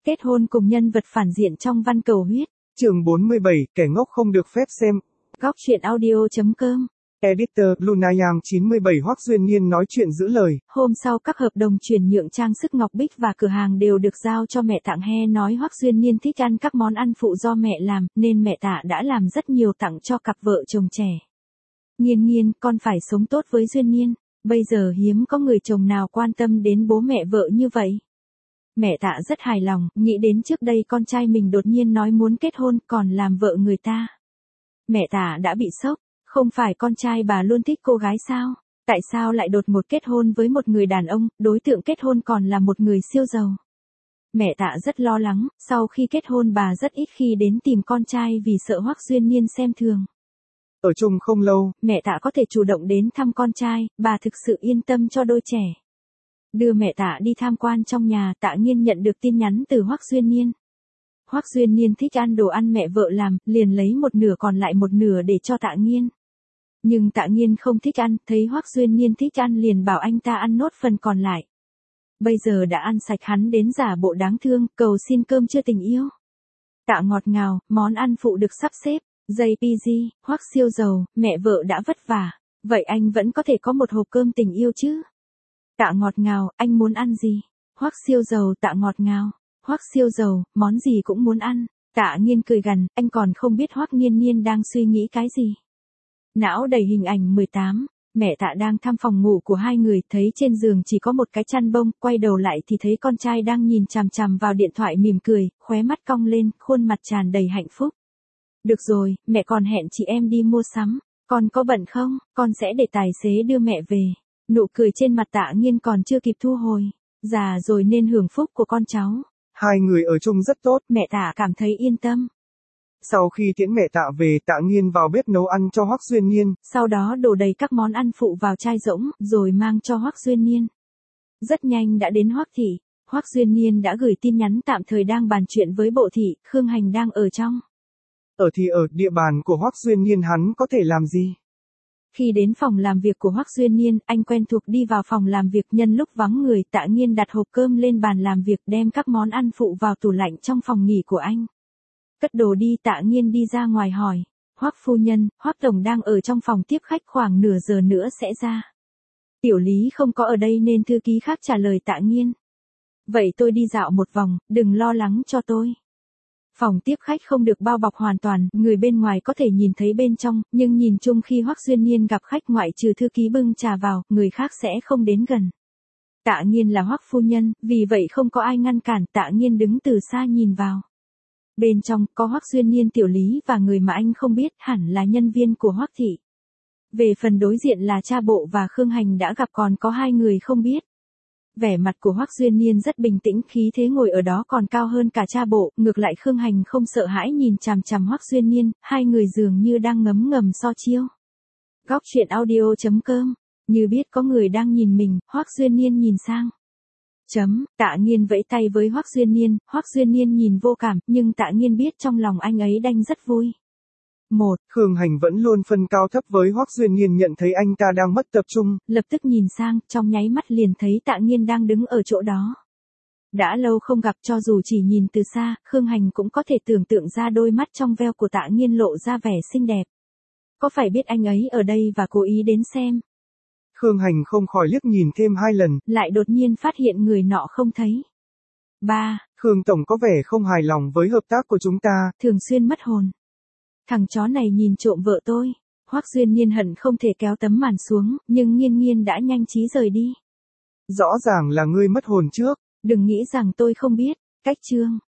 Kết hôn cùng nhân vật phản diện trong văn cầu huyết. Chương 47, kẻ ngốc không được phép xem. Góc truyện audio.com. Editor Lunayang 97 Hoắc Duyên Niên nói chuyện giữ lời. Hôm sau các hợp đồng chuyển nhượng trang sức ngọc bích và cửa hàng đều được giao cho mẹ Tạng He, nói Hoắc Duyên Niên thích ăn các món ăn phụ do mẹ làm, nên mẹ Tạ đã làm rất nhiều tặng cho cặp vợ chồng trẻ. Nhiên Nhiên, con phải sống tốt với Duyên Niên, bây giờ hiếm có người chồng nào quan tâm đến bố mẹ vợ như vậy. Mẹ Tạ rất hài lòng, nghĩ đến trước đây con trai mình đột nhiên nói muốn kết hôn còn làm vợ người ta. Mẹ Tạ đã bị sốc, không phải con trai bà luôn thích cô gái sao? Tại sao lại đột ngột kết hôn với một người đàn ông, đối tượng kết hôn còn là một người siêu giàu? Mẹ Tạ rất lo lắng, sau khi kết hôn bà rất ít khi đến tìm con trai vì sợ Hoắc Duyên Niên xem thường. Ở chung không lâu, mẹ Tạ có thể chủ động đến thăm con trai, bà thực sự yên tâm cho đôi trẻ. Đưa mẹ Tạ đi tham quan trong nhà, Tạ Nghiên nhận được tin nhắn từ Hoắc Duyên Niên. Hoắc Duyên Niên thích ăn đồ ăn mẹ vợ làm, liền lấy một nửa còn lại một nửa để cho Tạ Nghiên. Nhưng Tạ Nghiên không thích ăn, thấy Hoắc Duyên Niên thích ăn liền bảo anh ta ăn nốt phần còn lại. Bây giờ đã ăn sạch hắn đến giả bộ đáng thương, cầu xin cơm chưa tình yêu. Tạ ngọt ngào, món ăn phụ được sắp xếp. JPG, Hoắc siêu giàu, mẹ vợ đã vất vả, vậy anh vẫn có thể có một hộp cơm tình yêu chứ? Tạ ngọt ngào, anh muốn ăn gì? Hoắc siêu giàu, Tạ ngọt ngào. Hoắc siêu giàu, món gì cũng muốn ăn. Tạ Nghiên cười gằn, anh còn không biết Hoắc Nghiên Nghiên đang suy nghĩ cái gì. Não đầy hình ảnh 18, mẹ Tạ đang thăm phòng ngủ của hai người, thấy trên giường chỉ có một cái chăn bông, quay đầu lại thì thấy con trai đang nhìn chằm chằm vào điện thoại mỉm cười, khóe mắt cong lên, khuôn mặt tràn đầy hạnh phúc. Được rồi, mẹ còn hẹn chị em đi mua sắm, con có bận không, con sẽ để tài xế đưa mẹ về. Nụ cười trên mặt Tạ Nghiên còn chưa kịp thu hồi, già rồi nên hưởng phúc của con cháu. Hai người ở chung rất tốt, mẹ Tạ cảm thấy yên tâm. Sau khi tiễn mẹ Tạ về, Tạ Nghiên vào bếp nấu ăn cho Hoắc Duyên Niên. Sau đó đổ đầy các món ăn phụ vào chai rỗng, rồi mang cho Hoắc Duyên Niên. Rất nhanh đã đến Hoắc thị, Hoắc Duyên Niên đã gửi tin nhắn tạm thời đang bàn chuyện với bộ thị, Khương Hành đang ở trong. Ở địa bàn của Hoắc Duyên Niên hắn có thể làm gì? Khi đến phòng làm việc của Hoắc Duyên Niên, anh quen thuộc đi vào phòng làm việc, nhân lúc vắng người, Tạ Nghiên đặt hộp cơm lên bàn làm việc, đem các món ăn phụ vào tủ lạnh trong phòng nghỉ của anh. Cất đồ đi, Tạ Nghiên đi ra ngoài hỏi, Hoắc phu nhân, Hoắc tổng đang ở trong phòng tiếp khách, khoảng nửa giờ nữa sẽ ra. Tiểu Lý không có ở đây nên thư ký khác trả lời Tạ Nghiên. Vậy tôi đi dạo một vòng, đừng lo lắng cho tôi. Phòng tiếp khách không được bao bọc hoàn toàn, người bên ngoài có thể nhìn thấy bên trong, nhưng nhìn chung khi Hoắc Duyên Niên gặp khách ngoại trừ thư ký bưng trà vào, người khác sẽ không đến gần. Tạ Nghiên là Hoắc phu nhân, vì vậy không có ai ngăn cản, Tạ Nghiên đứng từ xa nhìn vào. Bên trong, có Hoắc Duyên Niên, Tiểu Lý và người mà anh không biết, hẳn là nhân viên của Hoắc thị. Về phần đối diện là cha bộ và Khương Hành đã gặp, còn có hai người không biết. Vẻ mặt của Hoắc Duyên Niên rất bình tĩnh, khí thế ngồi ở đó còn cao hơn cả cha bộ, ngược lại Khương Hành không sợ hãi nhìn chằm chằm Hoắc Duyên Niên, hai người dường như đang ngấm ngầm so chiêu. Góc truyện audio.com, như biết có người đang nhìn mình, Hoắc Duyên Niên nhìn sang. Tạ Nghiên vẫy tay với Hoắc Duyên Niên nhìn vô cảm, nhưng Tạ Nghiên biết trong lòng anh ấy đang rất vui. Khương Hành vẫn luôn phân cao thấp với Hoắc Duyên Niên, nhận thấy anh ta đang mất tập trung, lập tức nhìn sang, trong nháy mắt liền thấy Tạ Nghiên đang đứng ở chỗ đó. Đã lâu không gặp, cho dù chỉ nhìn từ xa, Khương Hành cũng có thể tưởng tượng ra đôi mắt trong veo của Tạ Nghiên lộ ra vẻ xinh đẹp. Có phải biết anh ấy ở đây và cố ý đến xem? Khương Hành không khỏi liếc nhìn thêm hai lần, lại đột nhiên phát hiện người nọ không thấy. Khương tổng có vẻ không hài lòng với hợp tác của chúng ta. Thường xuyên mất hồn. Thằng chó này nhìn trộm vợ tôi. Hoắc Duyên Niên hận không thể kéo tấm màn xuống, nhưng Nghiên Nghiên đã nhanh trí rời đi. Rõ ràng là ngươi mất hồn trước. Đừng nghĩ rằng tôi không biết. Cách chương